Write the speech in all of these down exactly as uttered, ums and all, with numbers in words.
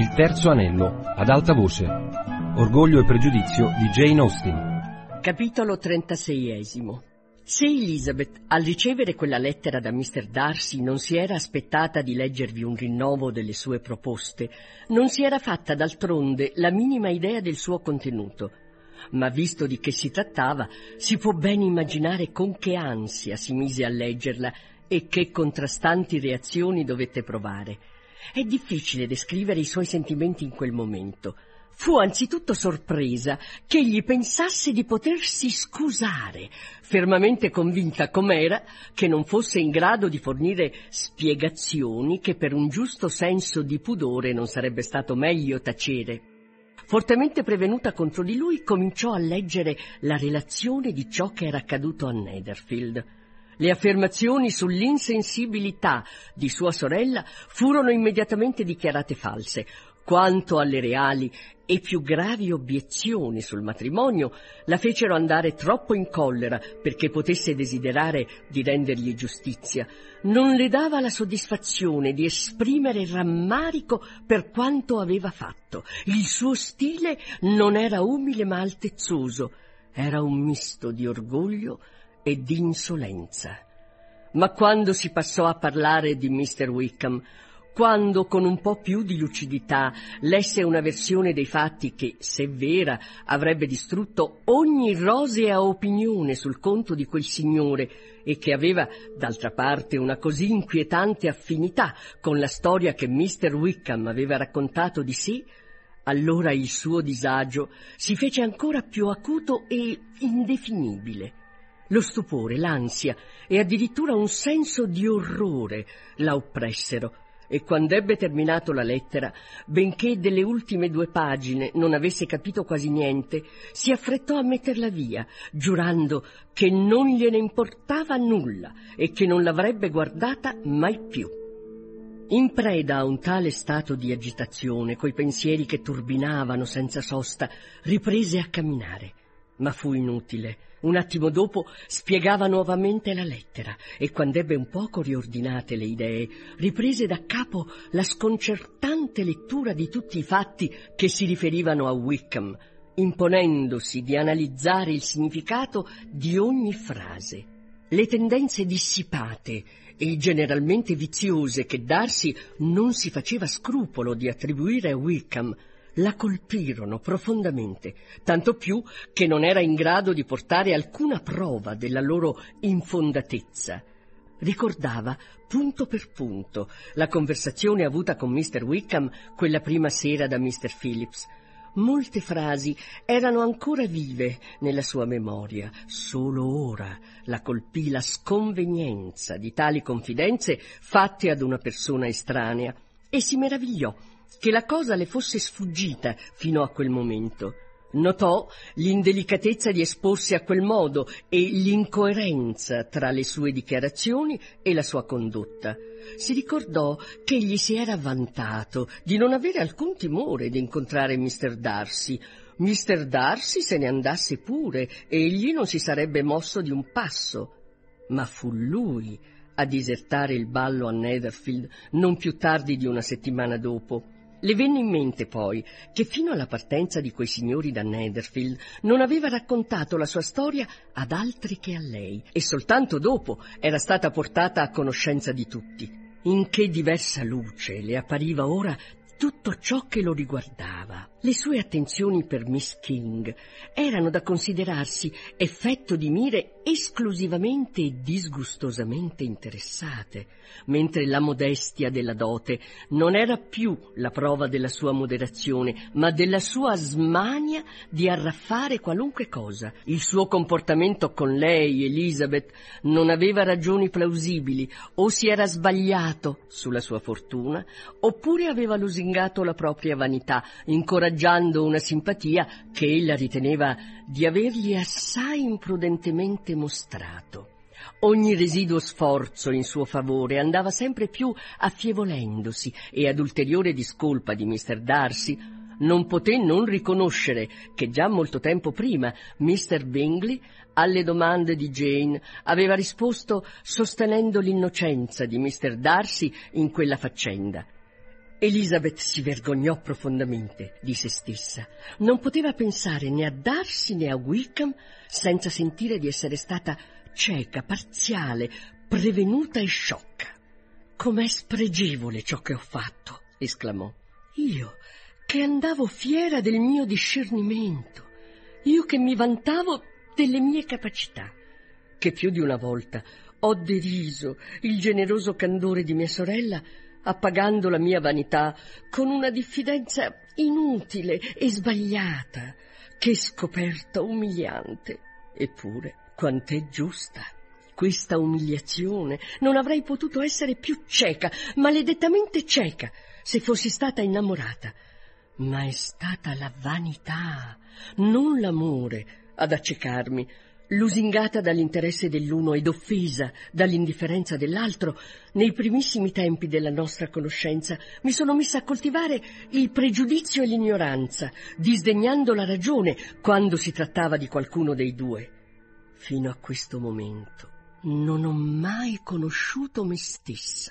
Il terzo anello, ad alta voce. Orgoglio e pregiudizio di Jane Austen. Capitolo trentaseiesimo. Se Elizabeth, al ricevere quella lettera da mister Darcy, non si era aspettata di leggervi un rinnovo delle sue proposte, non si era fatta d'altronde la minima idea del suo contenuto. Ma visto di che si trattava, si può ben immaginare con che ansia si mise a leggerla e che contrastanti reazioni dovette provare. È difficile descrivere i suoi sentimenti in quel momento. Fu anzitutto sorpresa che egli pensasse di potersi scusare, fermamente convinta com'era che non fosse in grado di fornire spiegazioni che per un giusto senso di pudore non sarebbe stato meglio tacere. Fortemente prevenuta contro di lui, cominciò a leggere la relazione di ciò che era accaduto a Netherfield. Le affermazioni sull'insensibilità di sua sorella furono immediatamente dichiarate false. Quanto alle reali e più gravi obiezioni sul matrimonio, la fecero andare troppo in collera perché potesse desiderare di rendergli giustizia. Non le dava la soddisfazione di esprimere rammarico per quanto aveva fatto. Il suo stile non era umile ma altezzoso, era un misto di orgoglio e di insolenza. Ma quando si passò a parlare di mister Wickham, quando con un po' più di lucidità lesse una versione dei fatti che, se vera, avrebbe distrutto ogni rosea opinione sul conto di quel signore e che aveva, d'altra parte, una così inquietante affinità con la storia che mister Wickham aveva raccontato di sé, allora il suo disagio si fece ancora più acuto e indefinibile. Lo stupore, l'ansia e addirittura un senso di orrore la oppressero. E quando ebbe terminato la lettera, benché delle ultime due pagine non avesse capito quasi niente, si affrettò a metterla via, giurando che non gliene importava nulla e che non l'avrebbe guardata mai più. In preda a un tale stato di agitazione, coi pensieri che turbinavano senza sosta, riprese a camminare. Ma fu inutile. Un attimo dopo spiegava nuovamente la lettera e quando ebbe un poco riordinate le idee, riprese da capo la sconcertante lettura di tutti i fatti che si riferivano a Wickham, imponendosi di analizzare il significato di ogni frase. Le tendenze dissipate e generalmente viziose che Darcy non si faceva scrupolo di attribuire a Wickham la colpirono profondamente, tanto più che non era in grado di portare alcuna prova della loro infondatezza. Ricordava, punto per punto, la conversazione avuta con mister Wickham quella prima sera da mister Phillips. Molte frasi erano ancora vive nella sua memoria. Solo ora la colpì la sconvenienza di tali confidenze fatte ad una persona estranea e si meravigliò che la cosa le fosse sfuggita fino a quel momento. Notò l'indelicatezza di esporsi a quel modo e l'incoerenza tra le sue dichiarazioni e la sua condotta. Si ricordò che egli si era vantato di non avere alcun timore di incontrare mister Darcy. mister Darcy se ne andasse pure e egli non si sarebbe mosso di un passo. Ma fu lui a disertare il ballo a Netherfield non più tardi di una settimana dopo. Le venne in mente poi che fino alla partenza di quei signori da Netherfield non aveva raccontato la sua storia ad altri che a lei e soltanto dopo era stata portata a conoscenza di tutti. In che diversa luce le appariva ora tutto ciò che lo riguardava. Le sue attenzioni per Miss King erano da considerarsi effetto di mire esclusivamente e disgustosamente interessate, mentre la modestia della dote non era più la prova della sua moderazione, ma della sua smania di arraffare qualunque cosa. Il suo comportamento con lei, Elizabeth, non aveva ragioni plausibili, o si era sbagliato sulla sua fortuna, oppure aveva lusingato la propria vanità, incoraggiando una simpatia che ella riteneva di avergli assai imprudentemente mostrato. Ogni residuo sforzo in suo favore andava sempre più affievolendosi e ad ulteriore discolpa di mister Darcy non poté non riconoscere che già molto tempo prima mister Bingley alle domande di Jane aveva risposto sostenendo l'innocenza di mister Darcy in quella faccenda. Elizabeth si vergognò profondamente di se stessa. Non poteva pensare né a Darcy né a Wickham senza sentire di essere stata cieca, parziale, prevenuta e sciocca. «Com'è spregevole ciò che ho fatto!» esclamò. «Io, che andavo fiera del mio discernimento, io che mi vantavo delle mie capacità, che più di una volta ho deriso il generoso candore di mia sorella, appagando la mia vanità con una diffidenza inutile e sbagliata. Che scoperta umiliante! Eppure, quant'è giusta questa umiliazione! Non avrei potuto essere più cieca, maledettamente cieca, se fossi stata innamorata. Ma è stata la vanità, non l'amore, ad accecarmi. Lusingata dall'interesse dell'uno ed offesa dall'indifferenza dell'altro, nei primissimi tempi della nostra conoscenza mi sono messa a coltivare il pregiudizio e l'ignoranza, disdegnando la ragione quando si trattava di qualcuno dei due. Fino a questo momento non ho mai conosciuto me stessa.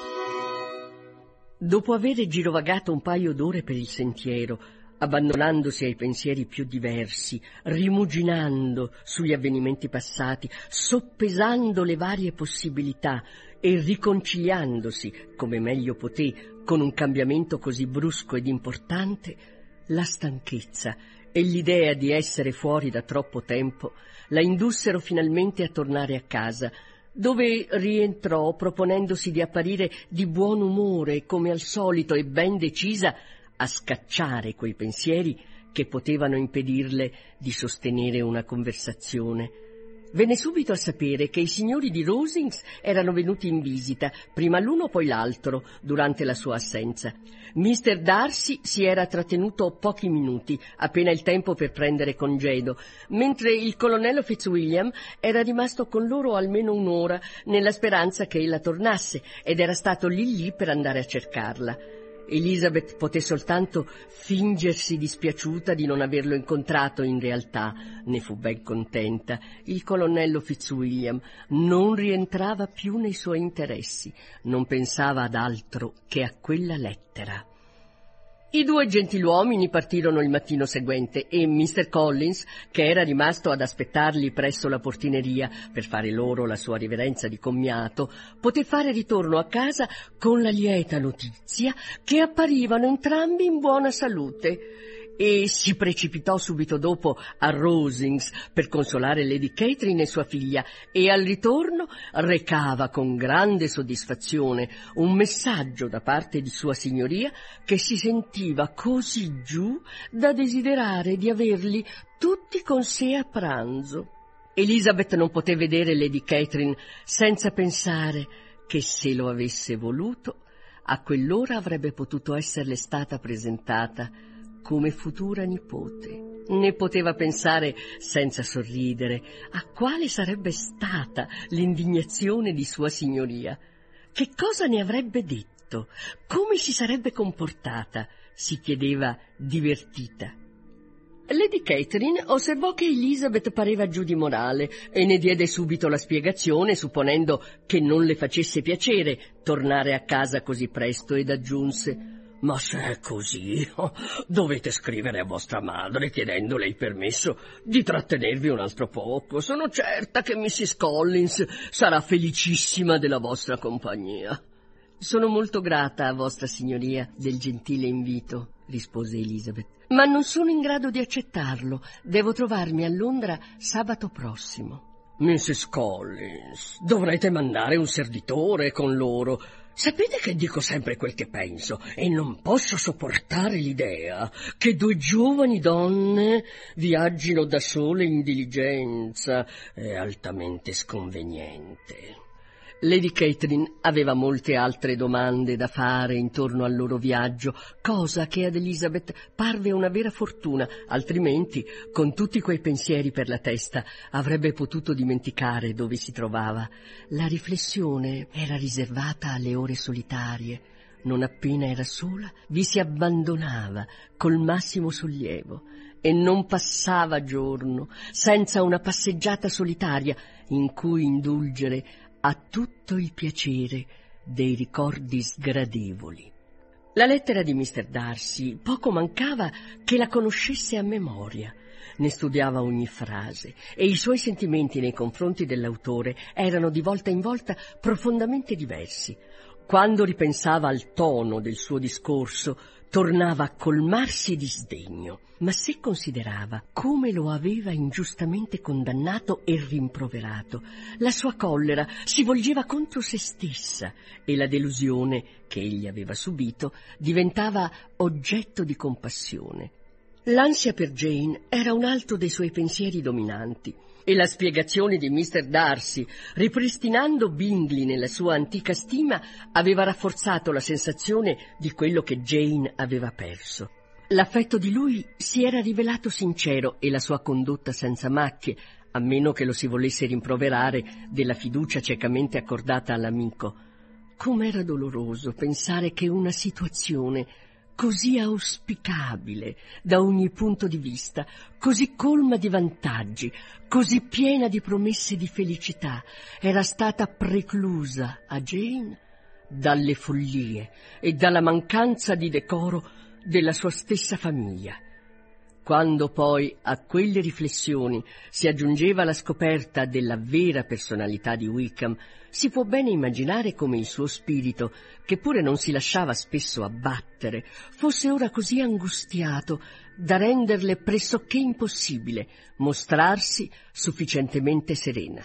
Dopo aver girovagato un paio d'ore per il sentiero, abbandonandosi ai pensieri più diversi, rimuginando sugli avvenimenti passati, soppesando le varie possibilità e riconciliandosi, come meglio poté, con un cambiamento così brusco ed importante, la stanchezza e l'idea di essere fuori da troppo tempo la indussero finalmente a tornare a casa, dove rientrò proponendosi di apparire di buon umore, come al solito, e ben decisa a scacciare quei pensieri che potevano impedirle di sostenere una conversazione. Venne subito a sapere che i signori di Rosings erano venuti in visita, prima l'uno poi l'altro, durante la sua assenza. mister Darcy si era trattenuto pochi minuti, appena il tempo per prendere congedo, mentre il colonnello Fitzwilliam era rimasto con loro almeno un'ora, nella speranza che ella tornasse, ed era stato lì lì per andare a cercarla. Elizabeth poté soltanto fingersi dispiaciuta di non averlo incontrato in realtà, ne fu ben contenta. Il colonnello Fitzwilliam non rientrava più nei suoi interessi, non pensava ad altro che a quella lettera. I due gentiluomini partirono il mattino seguente e mister Collins, che era rimasto ad aspettarli presso la portineria per fare loro la sua riverenza di commiato, poté fare ritorno a casa con la lieta notizia che apparivano entrambi in buona salute, e si precipitò subito dopo a Rosings per consolare Lady Catherine e sua figlia, e al ritorno recava con grande soddisfazione un messaggio da parte di sua signoria che si sentiva così giù da desiderare di averli tutti con sé a pranzo. Elizabeth non poté vedere Lady Catherine senza pensare che, se lo avesse voluto, a quell'ora avrebbe potuto esserle stata presentata come futura nipote. Ne poteva pensare senza sorridere a quale sarebbe stata l'indignazione di sua signoria. Che cosa ne avrebbe detto? Come si sarebbe comportata? Si chiedeva divertita. Lady Catherine osservò che Elizabeth pareva giù di morale e ne diede subito la spiegazione, supponendo che non le facesse piacere tornare a casa così presto, ed aggiunse: «Ma se è così, dovete scrivere a vostra madre chiedendole il permesso di trattenervi un altro poco. Sono certa che missus Collins sarà felicissima della vostra compagnia». «Sono molto grata a vostra signoria del gentile invito», rispose Elizabeth, «ma non sono in grado di accettarlo. Devo trovarmi a Londra sabato prossimo». «missus Collins, dovrete mandare un servitore con loro. Sapete che dico sempre quel che penso e non posso sopportare l'idea che due giovani donne viaggino da sole in diligenza. È altamente sconveniente». Lady Catherine aveva molte altre domande da fare intorno al loro viaggio, cosa che ad Elizabeth parve una vera fortuna, altrimenti, con tutti quei pensieri per la testa, avrebbe potuto dimenticare dove si trovava. La riflessione era riservata alle ore solitarie. Non appena era sola, vi si abbandonava col massimo sollievo, e non passava giorno senza una passeggiata solitaria in cui indulgere a tutto il piacere dei ricordi sgradevoli. La lettera di mister Darcy poco mancava che la conoscesse a memoria. Ne studiava ogni frase e i suoi sentimenti nei confronti dell'autore erano di volta in volta profondamente diversi. Quando ripensava al tono del suo discorso, tornava a colmarsi di sdegno, ma se considerava come lo aveva ingiustamente condannato e rimproverato, la sua collera si volgeva contro se stessa e la delusione che egli aveva subito diventava oggetto di compassione. L'ansia per Jane era un altro dei suoi pensieri dominanti, e la spiegazione di mister Darcy, ripristinando Bingley nella sua antica stima, aveva rafforzato la sensazione di quello che Jane aveva perso. L'affetto di lui si era rivelato sincero e la sua condotta senza macchie, a meno che lo si volesse rimproverare della fiducia ciecamente accordata all'amico. Com'era doloroso pensare che una situazione così auspicabile da ogni punto di vista, così colma di vantaggi, così piena di promesse di felicità, era stata preclusa a Jane dalle follie e dalla mancanza di decoro della sua stessa famiglia. Quando poi a quelle riflessioni si aggiungeva la scoperta della vera personalità di Wickham, si può bene immaginare come il suo spirito, che pure non si lasciava spesso abbattere, fosse ora così angustiato da renderle pressoché impossibile mostrarsi sufficientemente serena.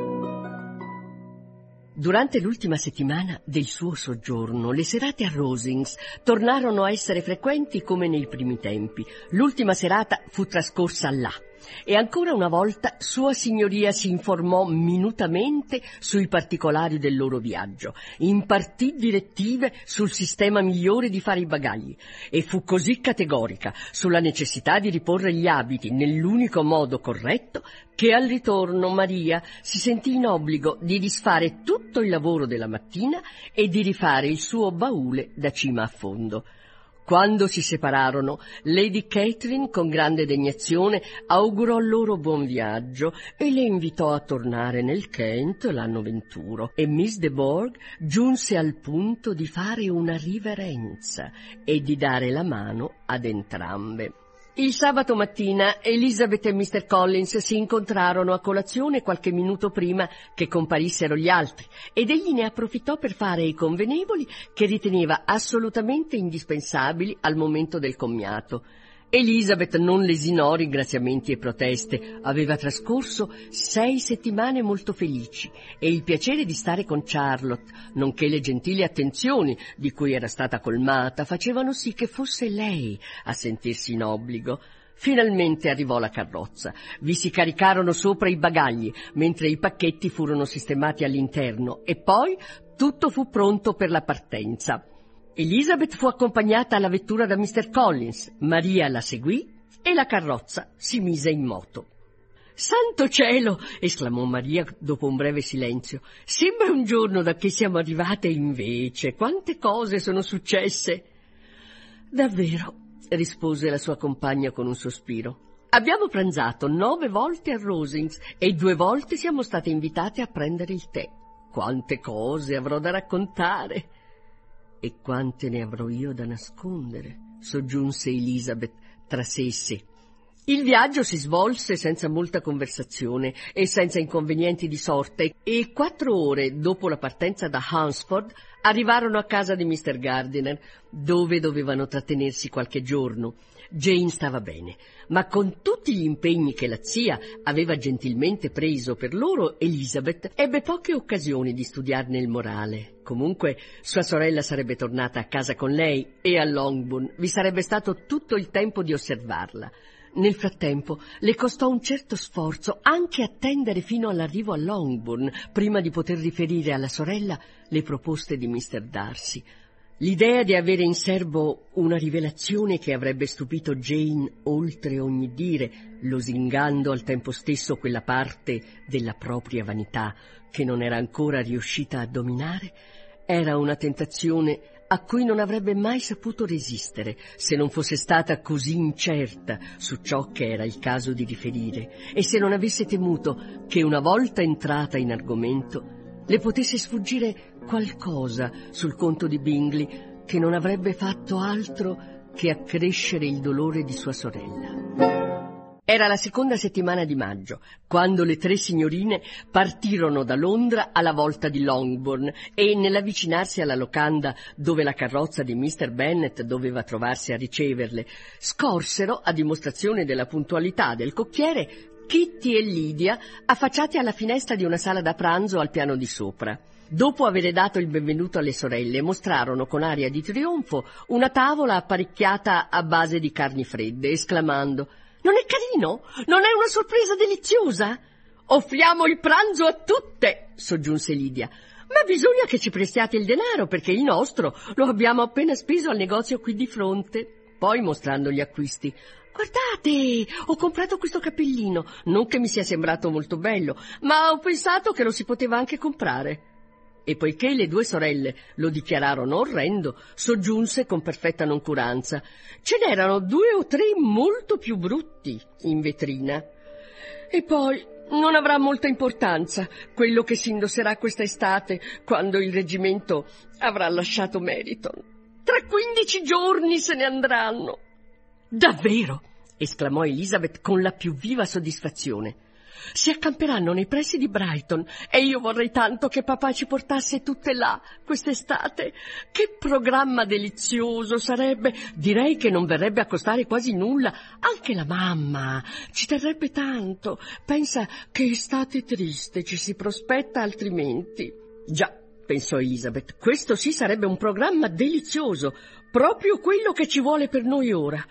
Durante l'ultima settimana del suo soggiorno, le serate a Rosings tornarono a essere frequenti come nei primi tempi. L'ultima serata fu trascorsa là, e ancora una volta Sua Signoria si informò minutamente sui particolari del loro viaggio, impartì direttive sul sistema migliore di fare i bagagli, e fu così categorica sulla necessità di riporre gli abiti nell'unico modo corretto che al ritorno Maria si sentì in obbligo di disfare tutto il lavoro della mattina e di rifare il suo baule da cima a fondo. Quando si separarono, Lady Catherine, con grande degnazione, augurò loro buon viaggio e le invitò a tornare nel Kent l'anno venturo, e Miss de Bourgh giunse al punto di fare una riverenza e di dare la mano ad entrambe. Il sabato mattina Elizabeth e mister Collins si incontrarono a colazione qualche minuto prima che comparissero gli altri, ed egli ne approfittò per fare i convenevoli che riteneva assolutamente indispensabili al momento del commiato. Elizabeth non lesinò ringraziamenti e proteste. Aveva trascorso sei settimane molto felici e il piacere di stare con Charlotte, nonché le gentili attenzioni di cui era stata colmata, facevano sì che fosse lei a sentirsi in obbligo. Finalmente arrivò la carrozza. Vi si caricarono sopra i bagagli, mentre i pacchetti furono sistemati all'interno, e poi tutto fu pronto per la partenza. Elizabeth fu accompagnata alla vettura da mister Collins, Maria la seguì e la carrozza si mise in moto. «Santo cielo!» esclamò Maria dopo un breve silenzio. «Sembra un giorno da che siamo arrivate, invece. Quante cose sono successe!» «Davvero», rispose la sua compagna con un sospiro. «Abbiamo pranzato nove volte a Rosings e due volte siamo state invitate a prendere il tè. Quante cose avrò da raccontare!» «E quante ne avrò io da nascondere», soggiunse Elizabeth tra sé e sé. Il viaggio si svolse senza molta conversazione e senza inconvenienti di sorte, e quattro ore dopo la partenza da Hunsford arrivarono a casa di mister Gardiner, dove dovevano trattenersi qualche giorno. Jane stava bene, ma con tutti gli impegni che la zia aveva gentilmente preso per loro, Elizabeth ebbe poche occasioni di studiarne il morale. Comunque sua sorella sarebbe tornata a casa con lei e a Longbourn vi sarebbe stato tutto il tempo di osservarla. Nel frattempo le costò un certo sforzo anche attendere fino all'arrivo a Longbourn prima di poter riferire alla sorella le proposte di mister Darcy. L'idea di avere in serbo una rivelazione che avrebbe stupito Jane oltre ogni dire, losingando al tempo stesso quella parte della propria vanità che non era ancora riuscita a dominare, era una tentazione a cui non avrebbe mai saputo resistere se non fosse stata così incerta su ciò che era il caso di riferire, e se non avesse temuto che una volta entrata in argomento le potesse sfuggire qualcosa sul conto di Bingley che non avrebbe fatto altro che accrescere il dolore di sua sorella. Era la seconda settimana di maggio, quando le tre signorine partirono da Londra alla volta di Longbourn e, nell'avvicinarsi alla locanda dove la carrozza di mister Bennet doveva trovarsi a riceverle, scorsero, a dimostrazione della puntualità del cocchiere, Kitty e Lydia affacciati alla finestra di una sala da pranzo al piano di sopra. Dopo avere dato il benvenuto alle sorelle, mostrarono con aria di trionfo una tavola apparecchiata a base di carni fredde, esclamando: «Non è carino? Non è una sorpresa deliziosa?» «Offriamo il pranzo a tutte», soggiunse Lydia. «Ma bisogna che ci prestiate il denaro, perché il nostro lo abbiamo appena speso al negozio qui di fronte». Poi, mostrando gli acquisti: «Guardate, ho comprato questo cappellino, non che mi sia sembrato molto bello, ma ho pensato che lo si poteva anche comprare». E poiché le due sorelle lo dichiararono orrendo, soggiunse con perfetta noncuranza: «Ce n'erano due o tre molto più brutti in vetrina. E poi non avrà molta importanza quello che si indosserà questa estate, quando il reggimento avrà lasciato Meryton. Tra quindici giorni se ne andranno». «Davvero?» esclamò Elizabeth con la più viva soddisfazione. «Si accamperanno nei pressi di Brighton e io vorrei tanto che papà ci portasse tutte là quest'estate. Che programma delizioso sarebbe! Direi che non verrebbe a costare quasi nulla. Anche la mamma ci terrebbe tanto. Pensa che estate triste ci si prospetta altrimenti». «Già», pensò Elizabeth, «questo sì sarebbe un programma delizioso, proprio quello che ci vuole per noi ora.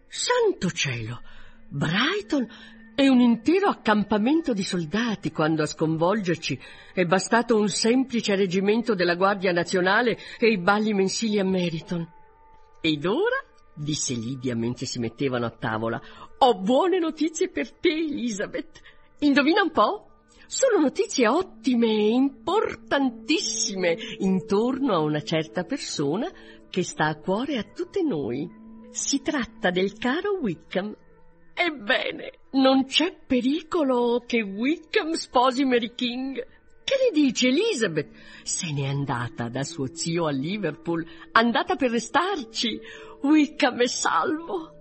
Santo cielo! Brighton è un intero accampamento di soldati, quando a sconvolgerci è bastato un semplice reggimento della Guardia Nazionale e i balli mensili a Meryton». «Ed ora», disse Lydia mentre si mettevano a tavola, «ho buone notizie per te, Elizabeth. Indovina un po'? Sono notizie ottime e importantissime intorno a una certa persona che sta a cuore a tutte noi. Si tratta del caro Wickham. Ebbene, non c'è pericolo che Wickham sposi Mary King. Che ne dici, Elizabeth? Se n'è andata da suo zio a Liverpool, andata per restarci. Wickham è salvo».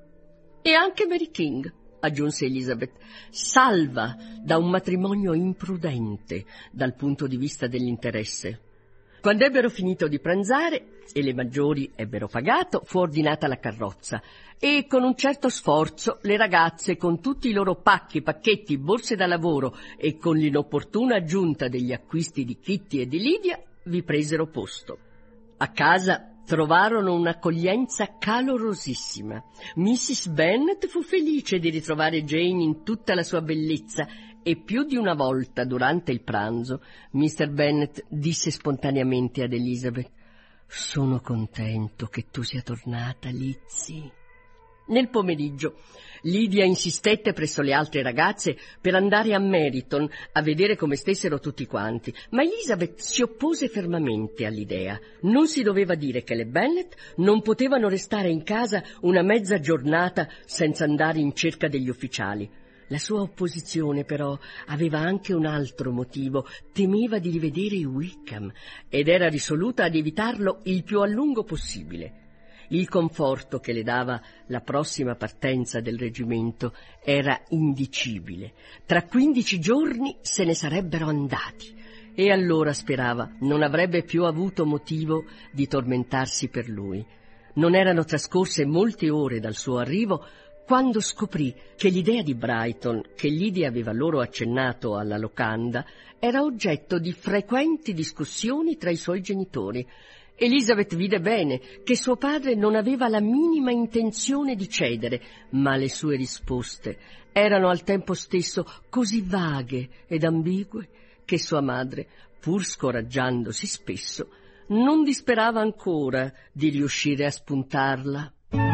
«E anche Mary King», aggiunse Elizabeth, «salva da un matrimonio imprudente dal punto di vista dell'interesse». Quando ebbero finito di pranzare e le maggiori ebbero pagato, fu ordinata la carrozza e con un certo sforzo le ragazze, con tutti i loro pacchi, pacchetti, borse da lavoro e con l'inopportuna aggiunta degli acquisti di Kitty e di Lydia, vi presero posto. A casa trovarono un'accoglienza calorosissima. missis Bennet fu felice di ritrovare Jane in tutta la sua bellezza e più di una volta durante il pranzo mister Bennet disse spontaneamente ad Elizabeth: «Sono contento che tu sia tornata, Lizzie». Nel pomeriggio Lydia insistette presso le altre ragazze per andare a Meryton a vedere come stessero tutti quanti, ma Elizabeth si oppose fermamente all'idea. Non si doveva dire che le Bennet non potevano restare in casa una mezza giornata senza andare in cerca degli ufficiali. La sua opposizione, però, aveva anche un altro motivo: temeva di rivedere Wickham ed era risoluta ad evitarlo il più a lungo possibile. Il conforto che le dava la prossima partenza del reggimento era indicibile. Tra quindici giorni se ne sarebbero andati e allora, sperava, non avrebbe più avuto motivo di tormentarsi per lui. Non erano trascorse molte ore dal suo arrivo quando scoprì che l'idea di Brighton, che Lydia aveva loro accennato alla locanda, era oggetto di frequenti discussioni tra i suoi genitori. Elizabeth vide bene che suo padre non aveva la minima intenzione di cedere, ma le sue risposte erano al tempo stesso così vaghe ed ambigue che sua madre, pur scoraggiandosi spesso, non disperava ancora di riuscire a spuntarla.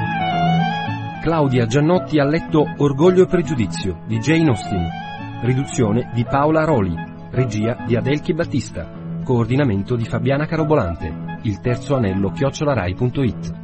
Claudia Giannotti ha letto Orgoglio e pregiudizio di Jane Austen, riduzione di Paola Roli, regia di Adelchi Battista, coordinamento di Fabiana Carobolante. Il terzo anello chiocciola rai punto it.